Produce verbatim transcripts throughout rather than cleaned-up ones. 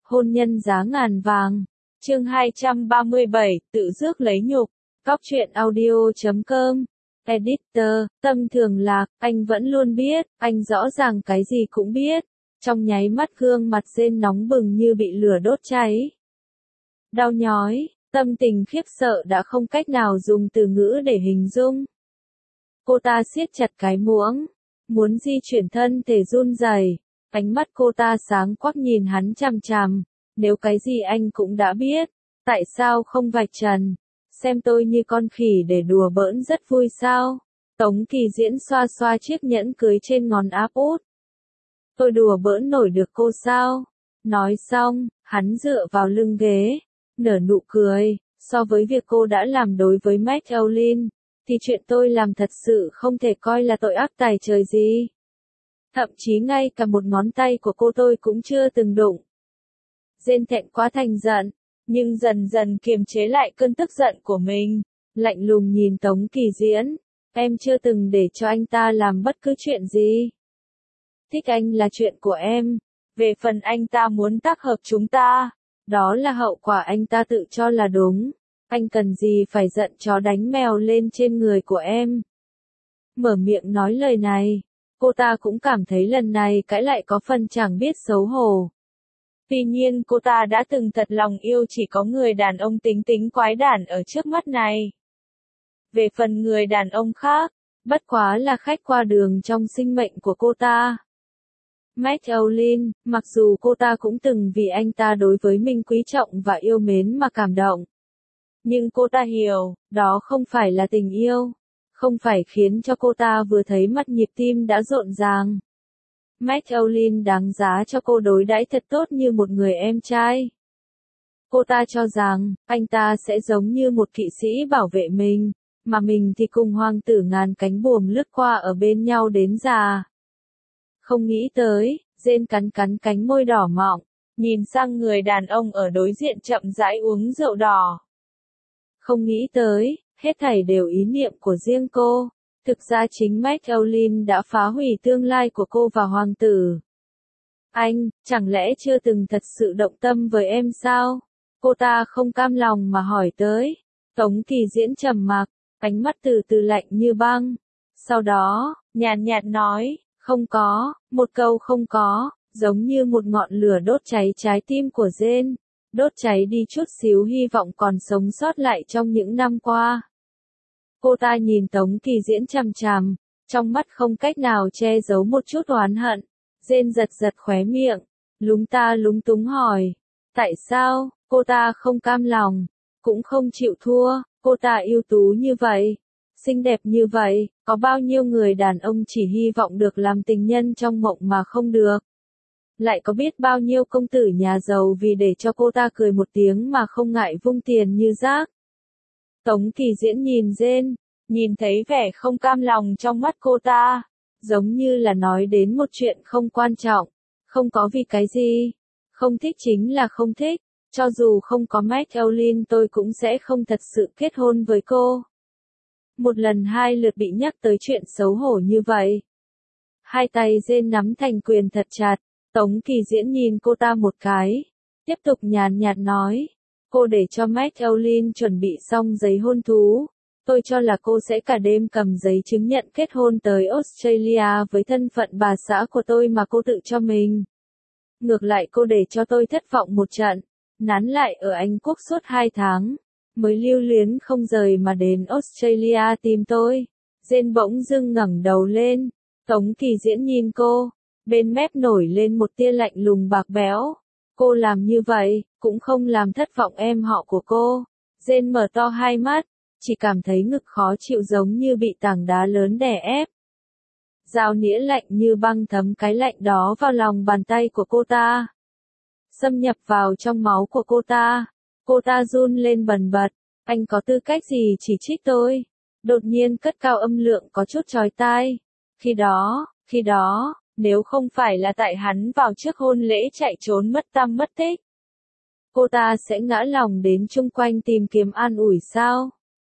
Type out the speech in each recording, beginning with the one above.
Hôn nhân giá ngàn vàng. Chương hai trăm ba mươi bảy, tự rước lấy nhục. Cóc truyện audio chấm com. Editor, Tâm Thường Lạc, anh vẫn luôn biết, anh rõ ràng cái gì cũng biết. Trong nháy mắt gương mặt Jane nóng bừng như bị lửa đốt cháy. Đau nhói, tâm tình khiếp sợ đã không cách nào dùng từ ngữ để hình dung. Cô ta siết chặt cái muỗng, muốn di chuyển thân thể run rẩy. Ánh mắt cô ta sáng quắc nhìn hắn chằm chằm. Nếu cái gì anh cũng đã biết, tại sao không vạch trần? Xem tôi như con khỉ để đùa bỡn rất vui sao? Tống Kỳ Diễn xoa xoa chiếc nhẫn cưới trên ngón áp út. Tôi đùa bỡn nổi được cô sao? Nói xong, hắn dựa vào lưng ghế, nở nụ cười. So với việc cô đã làm đối với Magdalene, thì chuyện tôi làm thật sự không thể coi là tội ác tày trời gì. Thậm chí ngay cả một ngón tay của cô tôi cũng chưa từng đụng. Jane thẹn quá thành giận, nhưng dần dần kiềm chế lại cơn tức giận của mình, lạnh lùng nhìn Tống Kỳ Diễn. Em chưa từng để cho anh ta làm bất cứ chuyện gì. Thích anh là chuyện của em. Về phần anh ta muốn tác hợp chúng ta, đó là hậu quả anh ta tự cho là đúng. Anh cần gì phải giận chó đánh mèo lên trên người của em. Mở miệng nói lời này, cô ta cũng cảm thấy lần này cãi lại có phần chẳng biết xấu hổ. Tuy nhiên cô ta đã từng thật lòng yêu chỉ có người đàn ông tính tính quái đản ở trước mắt này. Về phần người đàn ông khác, bất quá là khách qua đường trong sinh mệnh của cô ta. Magdalene, mặc dù cô ta cũng từng vì anh ta đối với mình quý trọng và yêu mến mà cảm động. Nhưng cô ta hiểu, đó không phải là tình yêu. Không phải khiến cho cô ta vừa thấy mặt nhịp tim đã rộn ràng. Magdalene đáng giá cho cô đối đãi thật tốt như một người em trai. Cô ta cho rằng, anh ta sẽ giống như một kỵ sĩ bảo vệ mình, mà mình thì cùng hoàng tử ngàn cánh buồm lướt qua ở bên nhau đến già. Không nghĩ tới, Jane cắn cắn cánh môi đỏ mọng, nhìn sang người đàn ông ở đối diện chậm rãi uống rượu đỏ. Không nghĩ tới, hết thảy đều ý niệm của riêng cô. Thực ra chính Magdalene đã phá hủy tương lai của cô và hoàng tử. Anh, chẳng lẽ chưa từng thật sự động tâm với em sao? Cô ta không cam lòng mà hỏi tới. Tống Kỳ Diễn trầm mặc, ánh mắt từ từ lạnh như băng. Sau đó, nhàn nhạt nói, không có, một câu không có, giống như một ngọn lửa đốt cháy trái tim của Jane, đốt cháy đi chút xíu hy vọng còn sống sót lại trong những năm qua. Cô ta nhìn Tống Kỳ Diễn chằm chằm, trong mắt không cách nào che giấu một chút oán hận. Jane giật giật khóe miệng, lúng ta lúng túng hỏi, tại sao? Cô ta không cam lòng, cũng không chịu thua. Cô ta ưu tú như vậy, xinh đẹp như vậy, có bao nhiêu người đàn ông chỉ hy vọng được làm tình nhân trong mộng mà không được. Lại có biết bao nhiêu công tử nhà giàu vì để cho cô ta cười một tiếng mà không ngại vung tiền như rác. Tống Kỳ Diễn nhìn Jane, nhìn thấy vẻ không cam lòng trong mắt cô ta, giống như là nói đến một chuyện không quan trọng, không có vì cái gì, không thích chính là không thích, cho dù không có Magdalene tôi cũng sẽ không thật sự kết hôn với cô. Một lần hai lượt bị nhắc tới chuyện xấu hổ như vậy. Hai tay Jane nắm thành quyền thật chặt, Tống Kỳ Diễn nhìn cô ta một cái, tiếp tục nhàn nhạt nói, cô để cho Magdalene chuẩn bị xong giấy hôn thú. Tôi cho là cô sẽ cả đêm cầm giấy chứng nhận kết hôn tới Australia với thân phận bà xã của tôi mà cô tự cho mình. Ngược lại cô để cho tôi thất vọng một trận, nán lại ở Anh Quốc suốt hai tháng, mới lưu luyến không rời mà đến Australia tìm tôi. Jane bỗng dưng ngẩng đầu lên, Tống Kỳ Diễn nhìn cô, bên mép nổi lên một tia lạnh lùng bạc bẽo. Cô làm như vậy, cũng không làm thất vọng em họ của cô. Jane mở to hai mắt, chỉ cảm thấy ngực khó chịu giống như bị tảng đá lớn đè ép. Dao nĩa lạnh như băng thấm cái lạnh đó vào lòng bàn tay của cô ta. Xâm nhập vào trong máu của cô ta. Cô ta run lên bần bật. Anh có tư cách gì chỉ trích tôi? Đột nhiên cất cao âm lượng có chút chói tai. Khi đó, khi đó, nếu không phải là tại hắn vào trước hôn lễ chạy trốn mất tăm mất tích, cô ta sẽ ngã lòng đến chung quanh tìm kiếm an ủi sao?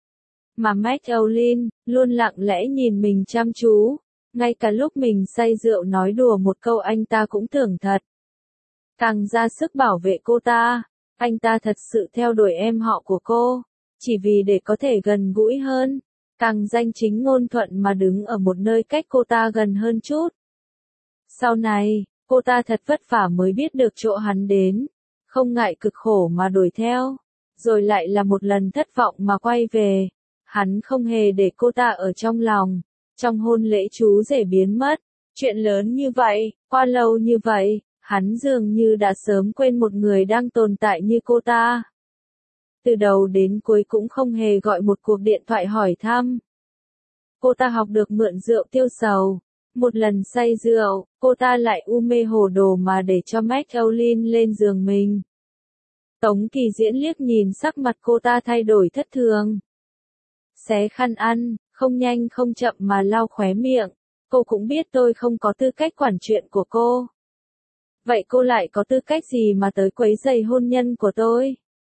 Mà Magdalene, luôn lặng lẽ nhìn mình chăm chú, ngay cả lúc mình say rượu nói đùa một câu anh ta cũng tưởng thật. càng ra sức bảo vệ cô ta. Anh ta thật sự theo đuổi em họ của cô, chỉ vì để có thể gần gũi hơn, càng danh chính ngôn thuận mà đứng ở một nơi cách cô ta gần hơn chút. Sau này, cô ta thật vất vả mới biết được chỗ hắn đến, không ngại cực khổ mà đuổi theo, rồi lại là một lần thất vọng mà quay về. Hắn không hề để cô ta ở trong lòng, trong hôn lễ chú rể biến mất, chuyện lớn như vậy, qua lâu như vậy, hắn dường như đã sớm quên một người đang tồn tại như cô ta. Từ đầu đến cuối cũng không hề gọi một cuộc điện thoại hỏi thăm. Cô ta học được mượn rượu tiêu sầu. Một lần say rượu, cô ta lại u mê hồ đồ mà để cho McAuliffe lên giường mình. Tống Kỳ Diễn liếc nhìn sắc mặt cô ta thay đổi thất thường. Xé khăn ăn, không nhanh không chậm mà lau khóe miệng. Cô cũng biết tôi không có tư cách quản chuyện của cô. Vậy cô lại có tư cách gì mà tới quấy rầy hôn nhân của tôi?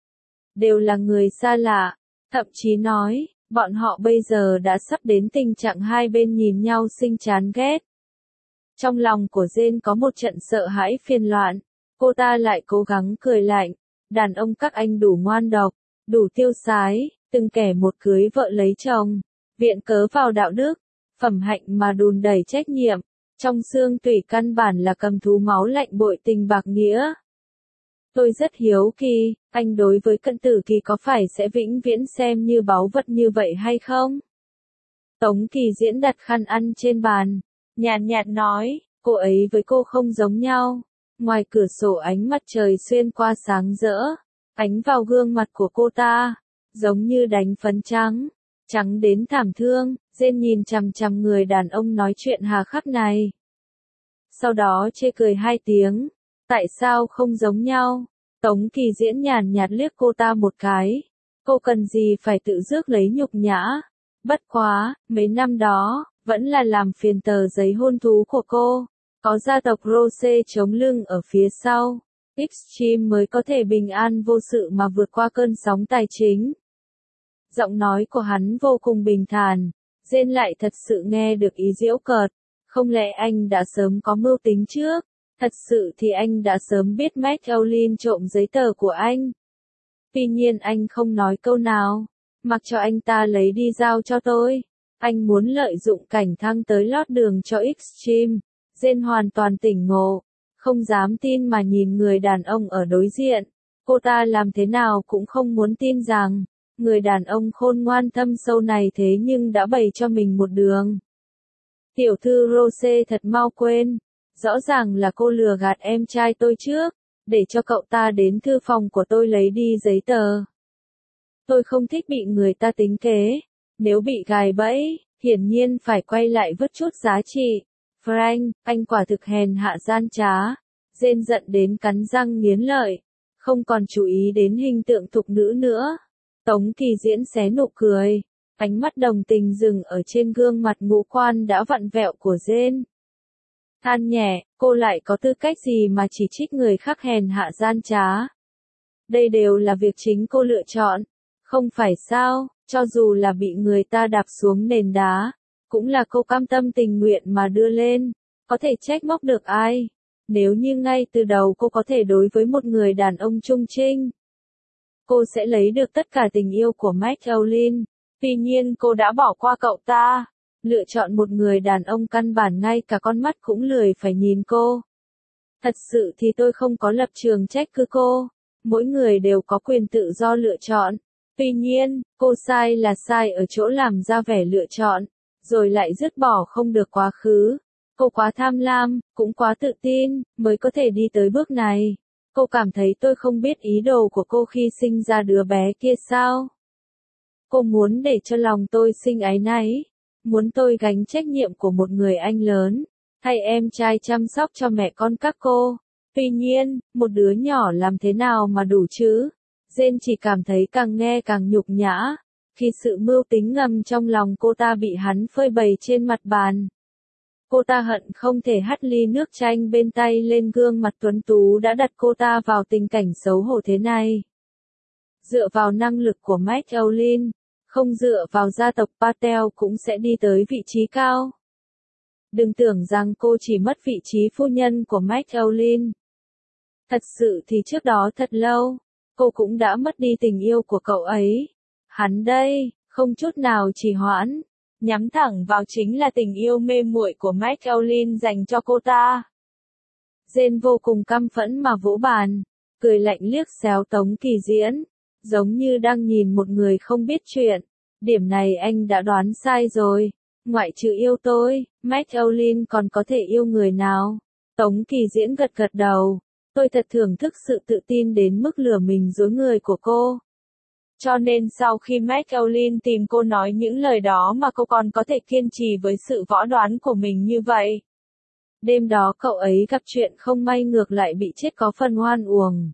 Đều là người xa lạ, thậm chí nói, bọn họ bây giờ đã sắp đến tình trạng hai bên nhìn nhau sinh chán ghét. Trong lòng của Jane có một trận sợ hãi phiền loạn, cô ta lại cố gắng cười lạnh, đàn ông các anh đủ ngoan độc, đủ tiêu sái, từng kẻ một cưới vợ lấy chồng, viện cớ vào đạo đức, phẩm hạnh mà đùn đẩy trách nhiệm, trong xương tủy căn bản là cầm thú máu lạnh bội tình bạc nghĩa. Tôi rất hiếu kỳ, anh đối với Cận Tử Kỳ có phải sẽ vĩnh viễn xem như báu vật như vậy hay không? Tống Kỳ Diễn đặt khăn ăn trên bàn, nhàn nhạt nói, cô ấy với cô không giống nhau. Ngoài cửa sổ ánh mặt trời xuyên qua sáng rỡ, ánh vào gương mặt của cô ta, giống như đánh phấn trắng, trắng đến thảm thương. Jane nhìn chằm chằm người đàn ông nói chuyện hà khắc này. Sau đó chê cười hai tiếng. Tại sao không giống nhau? Tống Kỳ Diễn nhàn nhạt liếc cô ta một cái. Cô cần gì phải tự rước lấy nhục nhã? Bất quá, mấy năm đó, vẫn là làm phiền tờ giấy hôn thú của cô. Có gia tộc Rose chống lưng ở phía sau. Extreme mới có thể bình an vô sự mà vượt qua cơn sóng tài chính. Giọng nói của hắn vô cùng bình thản. Jane lại thật sự nghe được ý giễu cợt. Không lẽ anh đã sớm có mưu tính trước? Thật sự thì anh đã sớm biết McAuliffe trộm giấy tờ của anh. Tuy nhiên anh không nói câu nào, mặc cho anh ta lấy đi giao cho tôi. Anh muốn lợi dụng cảnh thăng tới lót đường cho Extreme. Jane hoàn toàn tỉnh ngộ, không dám tin mà nhìn người đàn ông ở đối diện. Cô ta làm thế nào cũng không muốn tin rằng, người đàn ông khôn ngoan thâm sâu này thế nhưng đã bày cho mình một đường. Tiểu thư Rose thật mau quên. Rõ ràng là cô lừa gạt em trai tôi trước, để cho cậu ta đến thư phòng của tôi lấy đi giấy tờ. Tôi không thích bị người ta tính kế, nếu bị gài bẫy, hiển nhiên phải quay lại vứt chút giá trị. Frank, anh quả thực hèn hạ gian trá. Jane giận đến cắn răng nghiến lợi, không còn chú ý đến hình tượng thục nữ nữa. Tống Kỳ Diễn xé nụ cười, ánh mắt đồng tình dừng ở trên gương mặt ngũ quan đã vặn vẹo của Jane. Than nhẹ, cô lại có tư cách gì mà chỉ trích người khác hèn hạ gian trá? Đây đều là việc chính cô lựa chọn, không phải sao? Cho dù là bị người ta đạp xuống nền đá, cũng là cô cam tâm tình nguyện mà đưa lên, có thể trách móc được ai? Nếu như ngay từ đầu cô có thể đối với một người đàn ông trung trinh, cô sẽ lấy được tất cả tình yêu của McAuliffe. Tuy nhiên cô đã bỏ qua cậu ta, lựa chọn một người đàn ông căn bản ngay cả con mắt cũng lười phải nhìn cô. Thật sự thì tôi không có lập trường trách cứ cô, mỗi người đều có quyền tự do lựa chọn. Tuy nhiên, cô sai là sai ở chỗ làm ra vẻ lựa chọn, rồi lại dứt bỏ không được quá khứ. Cô quá tham lam, cũng quá tự tin, mới có thể đi tới bước này. Cô cảm thấy tôi không biết ý đồ của cô khi sinh ra đứa bé kia sao? Cô muốn để cho lòng tôi sinh áy náy, muốn tôi gánh trách nhiệm của một người anh lớn, thay em trai chăm sóc cho mẹ con các cô. Tuy nhiên, một đứa nhỏ làm thế nào mà đủ chứ? Jane chỉ cảm thấy càng nghe càng nhục nhã, khi sự mưu tính ngầm trong lòng cô ta bị hắn phơi bày trên mặt bàn. Cô ta hận không thể hắt ly nước chanh bên tay lên gương mặt tuấn tú đã đặt cô ta vào tình cảnh xấu hổ thế này. Dựa vào năng lực của McAuliffe, không dựa vào gia tộc Patel cũng sẽ đi tới vị trí cao. Đừng tưởng rằng cô chỉ mất vị trí phu nhân của McAuliffe. Thật sự thì trước đó thật lâu, cô cũng đã mất đi tình yêu của cậu ấy. Hắn đây, không chút nào trì hoãn, nhắm thẳng vào chính là tình yêu mê muội của McElin dành cho cô ta. Jane vô cùng căm phẫn mà vỗ bàn, cười lạnh liếc xéo Tống Kỳ Diễn, giống như đang nhìn một người không biết chuyện. Điểm này anh đã đoán sai rồi, ngoại trừ yêu tôi, McElin còn có thể yêu người nào? Tống Kỳ Diễn gật gật đầu, tôi thật thưởng thức sự tự tin đến mức lừa mình dối người của cô. Cho nên sau khi McElin tìm cô nói những lời đó mà cô còn có thể kiên trì với sự võ đoán của mình như vậy. Đêm đó cậu ấy gặp chuyện không may ngược lại bị chết có phần oan uổng.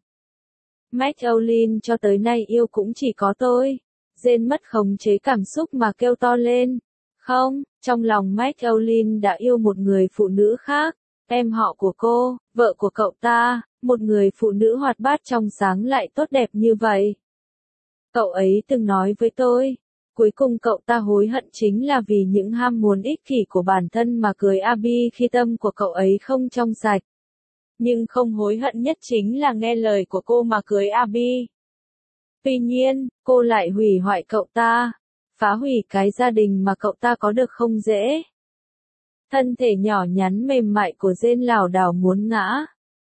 McElin cho tới nay yêu cũng chỉ có tôi. Jane mất khống chế cảm xúc mà kêu to lên. Không, trong lòng McElin đã yêu một người phụ nữ khác, em họ của cô, vợ của cậu ta, một người phụ nữ hoạt bát trong sáng lại tốt đẹp như vậy. Cậu ấy từng nói với tôi, cuối cùng cậu ta hối hận chính là vì những ham muốn ích kỷ của bản thân mà cưới Abby khi tâm của cậu ấy không trong sạch. Nhưng không hối hận nhất chính là nghe lời của cô mà cưới Abby. Tuy nhiên, cô lại hủy hoại cậu ta, phá hủy cái gia đình mà cậu ta có được không dễ. Thân thể nhỏ nhắn mềm mại của Jane lảo đảo muốn ngã.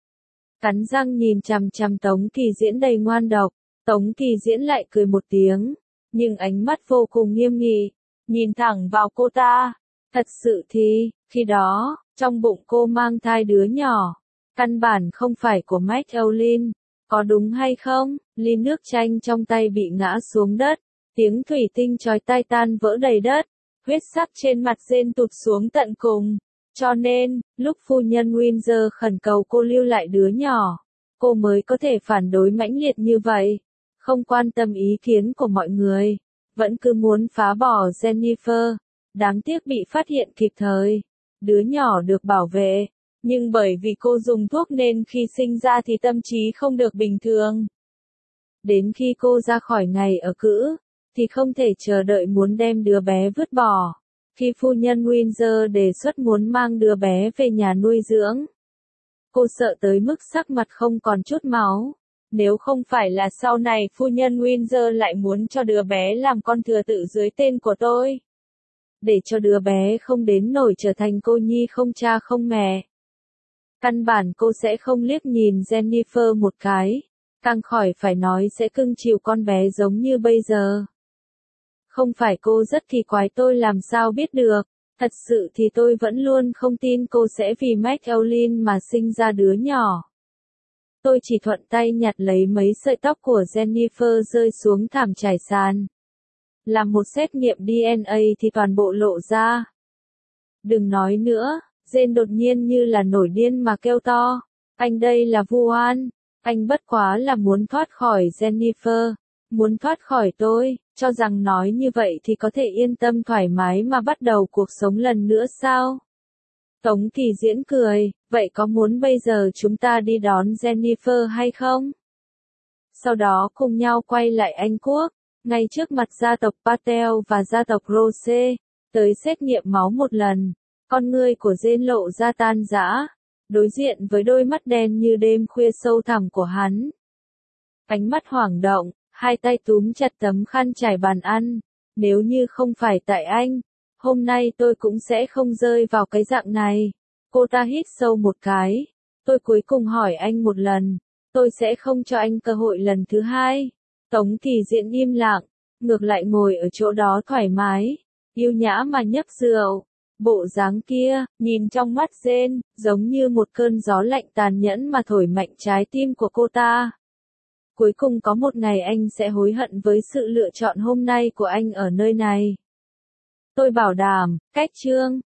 Cắn răng nhìn chằm chằm Tống Kỳ Diễn đầy ngoan độc, Tống Kỳ Diễn lại cười một tiếng, nhưng ánh mắt vô cùng nghiêm nghị, nhìn thẳng vào cô ta. Thật sự thì, khi đó, trong bụng cô mang thai đứa nhỏ, căn bản không phải của McElin, có đúng hay không? Ly nước chanh trong tay bị ngã xuống đất, tiếng thủy tinh chói tai tan vỡ đầy đất, huyết sắc trên mặt Jane tụt xuống tận cùng. Cho nên, lúc phu nhân Windsor khẩn cầu cô lưu lại đứa nhỏ, cô mới có thể phản đối mãnh liệt như vậy, không quan tâm ý kiến của mọi người, vẫn cứ muốn phá bỏ Jennifer. Đáng tiếc bị phát hiện kịp thời, đứa nhỏ được bảo vệ, nhưng bởi vì cô dùng thuốc nên khi sinh ra thì tâm trí không được bình thường. Đến khi cô ra khỏi ngày ở cữ, thì không thể chờ đợi muốn đem đứa bé vứt bỏ. Khi phu nhân Windsor đề xuất muốn mang đứa bé về nhà nuôi dưỡng, cô sợ tới mức sắc mặt không còn chút máu. Nếu không phải là sau này phu nhân Windsor lại muốn cho đứa bé làm con thừa tự dưới tên của tôi, để cho đứa bé không đến nổi trở thành cô nhi không cha không mẹ, căn bản cô sẽ không liếc nhìn Jennifer một cái, càng khỏi phải nói sẽ cưng chiều con bé giống như bây giờ. Không phải cô rất kỳ quái tôi làm sao biết được, thật sự thì tôi vẫn luôn không tin cô sẽ vì McElin mà sinh ra đứa nhỏ. Tôi chỉ thuận tay nhặt lấy mấy sợi tóc của Jennifer rơi xuống thảm trải sàn. Làm một xét nghiệm đê en a thì toàn bộ lộ ra. Đừng nói nữa, Jane đột nhiên như là nổi điên mà kêu to. Anh đây là vu oan, anh bất quá là muốn thoát khỏi Jennifer, muốn thoát khỏi tôi, cho rằng nói như vậy thì có thể yên tâm thoải mái mà bắt đầu cuộc sống lần nữa sao? Tống Kỳ Diễn cười, vậy có muốn bây giờ chúng ta đi đón Jennifer hay không? Sau đó cùng nhau quay lại Anh Quốc, ngay trước mặt gia tộc Patel và gia tộc Rose, tới xét nghiệm máu một lần. Con ngươi của Jane lộ ra tan rã, đối diện với đôi mắt đen như đêm khuya sâu thẳm của hắn. Ánh mắt hoảng động, hai tay túm chặt tấm khăn trải bàn ăn. Nếu như không phải tại anh, hôm nay tôi cũng sẽ không rơi vào cái dạng này. Cô ta hít sâu một cái. Tôi cuối cùng hỏi anh một lần, tôi sẽ không cho anh cơ hội lần thứ hai. Tống Kỳ Diễn im lặng, ngược lại ngồi ở chỗ đó thoải mái, yêu nhã mà nhấp rượu. Bộ dáng kia, nhìn trong mắt Jane, giống như một cơn gió lạnh tàn nhẫn mà thổi mạnh trái tim của cô ta. Cuối cùng có một ngày anh sẽ hối hận với sự lựa chọn hôm nay của anh ở nơi này. Tôi bảo đảm, cách chương.